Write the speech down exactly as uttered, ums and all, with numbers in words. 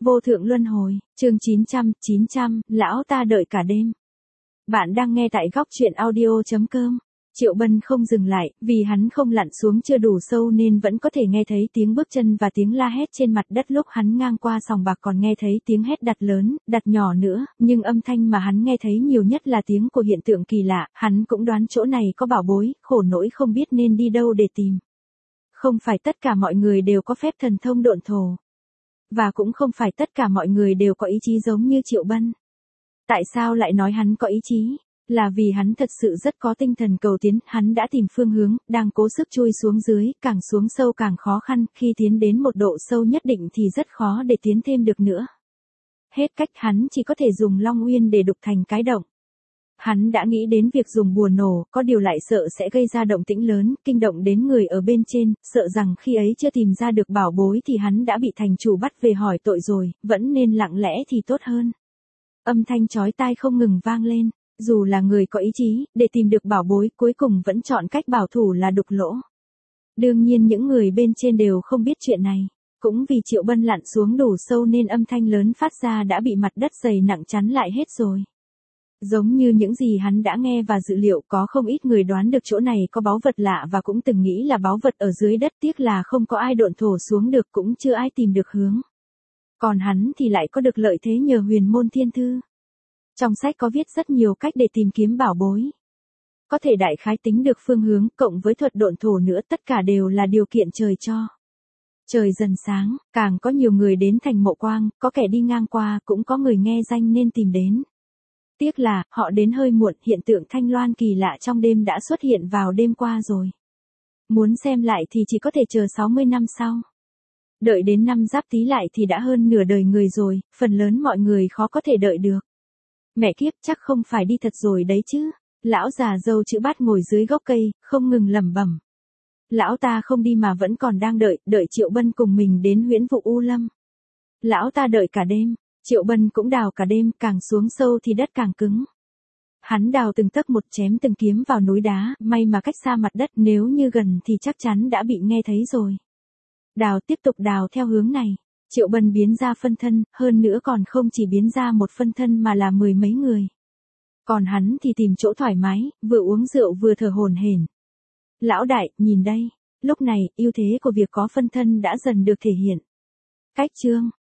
Vô thượng luân hồi, chương chín trăm, chín trăm, lão ta đợi cả đêm. Bạn đang nghe tại góc truyện audio chấm com. Triệu Bân không dừng lại, vì hắn không lặn xuống chưa đủ sâu nên vẫn có thể nghe thấy tiếng bước chân và tiếng la hét trên mặt đất lúc hắn ngang qua sòng bạc, còn nghe thấy tiếng hét đặt lớn, đặt nhỏ nữa, nhưng âm thanh mà hắn nghe thấy nhiều nhất là tiếng của hiện tượng kỳ lạ. Hắn cũng đoán chỗ này có bảo bối, khổ nỗi không biết nên đi đâu để tìm. Không phải tất cả mọi người đều có phép thần thông độn thổ. Và cũng không phải tất cả mọi người đều có ý chí giống như Triệu Bân. Tại sao lại nói hắn có ý chí? Là vì hắn thật sự rất có tinh thần cầu tiến, hắn đã tìm phương hướng, đang cố sức chui xuống dưới, càng xuống sâu càng khó khăn, khi tiến đến một độ sâu nhất định thì rất khó để tiến thêm được nữa. Hết cách, hắn chỉ có thể dùng Long Uyên để đục thành cái động. Hắn đã nghĩ đến việc dùng bùa nổ, có điều lại sợ sẽ gây ra động tĩnh lớn, kinh động đến người ở bên trên, sợ rằng khi ấy chưa tìm ra được bảo bối thì hắn đã bị thành chủ bắt về hỏi tội rồi, vẫn nên lặng lẽ thì tốt hơn. Âm thanh chói tai không ngừng vang lên, dù là người có ý chí, để tìm được bảo bối cuối cùng vẫn chọn cách bảo thủ là đục lỗ. Đương nhiên những người bên trên đều không biết chuyện này, cũng vì Triệu Bân lặn xuống đủ sâu nên âm thanh lớn phát ra đã bị mặt đất dày nặng chắn lại hết rồi. Giống như những gì hắn đã nghe và dự liệu, có không ít người đoán được chỗ này có báu vật lạ và cũng từng nghĩ là báu vật ở dưới đất, tiếc là không có ai độn thổ xuống được, cũng chưa ai tìm được hướng. Còn hắn thì lại có được lợi thế nhờ Huyền Môn Thiên Thư. Trong sách có viết rất nhiều cách để tìm kiếm bảo bối. Có thể đại khái tính được phương hướng, cộng với thuật độn thổ nữa, tất cả đều là điều kiện trời cho. Trời dần sáng, càng có nhiều người đến thành Mộ Quang, có kẻ đi ngang qua, cũng có người nghe danh nên tìm đến. Tiếc là, họ đến hơi muộn, hiện tượng thanh loan kỳ lạ trong đêm đã xuất hiện vào đêm qua rồi. Muốn xem lại thì chỉ có thể chờ sáu mươi năm sau. Đợi đến năm Giáp Tý lại thì đã hơn nửa đời người rồi, phần lớn mọi người khó có thể đợi được. Mẹ kiếp, chắc không phải đi thật rồi đấy chứ. Lão già râu chữ Bát ngồi dưới gốc cây, không ngừng lẩm bẩm. Lão ta không đi mà vẫn còn đang đợi, đợi Triệu Bân cùng mình đến Huyễn Vụ U Lâm. Lão ta đợi cả đêm. Triệu Bân cũng đào cả đêm, càng xuống sâu thì đất càng cứng. Hắn đào từng tấc một, chém từng kiếm vào núi đá, may mà cách xa mặt đất, nếu như gần thì chắc chắn đã bị nghe thấy rồi. Đào tiếp tục đào theo hướng này, Triệu Bân biến ra phân thân, hơn nữa còn không chỉ biến ra một phân thân mà là mười mấy người. Còn hắn thì tìm chỗ thoải mái, vừa uống rượu vừa thở hổn hển. Lão đại, nhìn đây, lúc này, ưu thế của việc có phân thân đã dần được thể hiện. Cách chương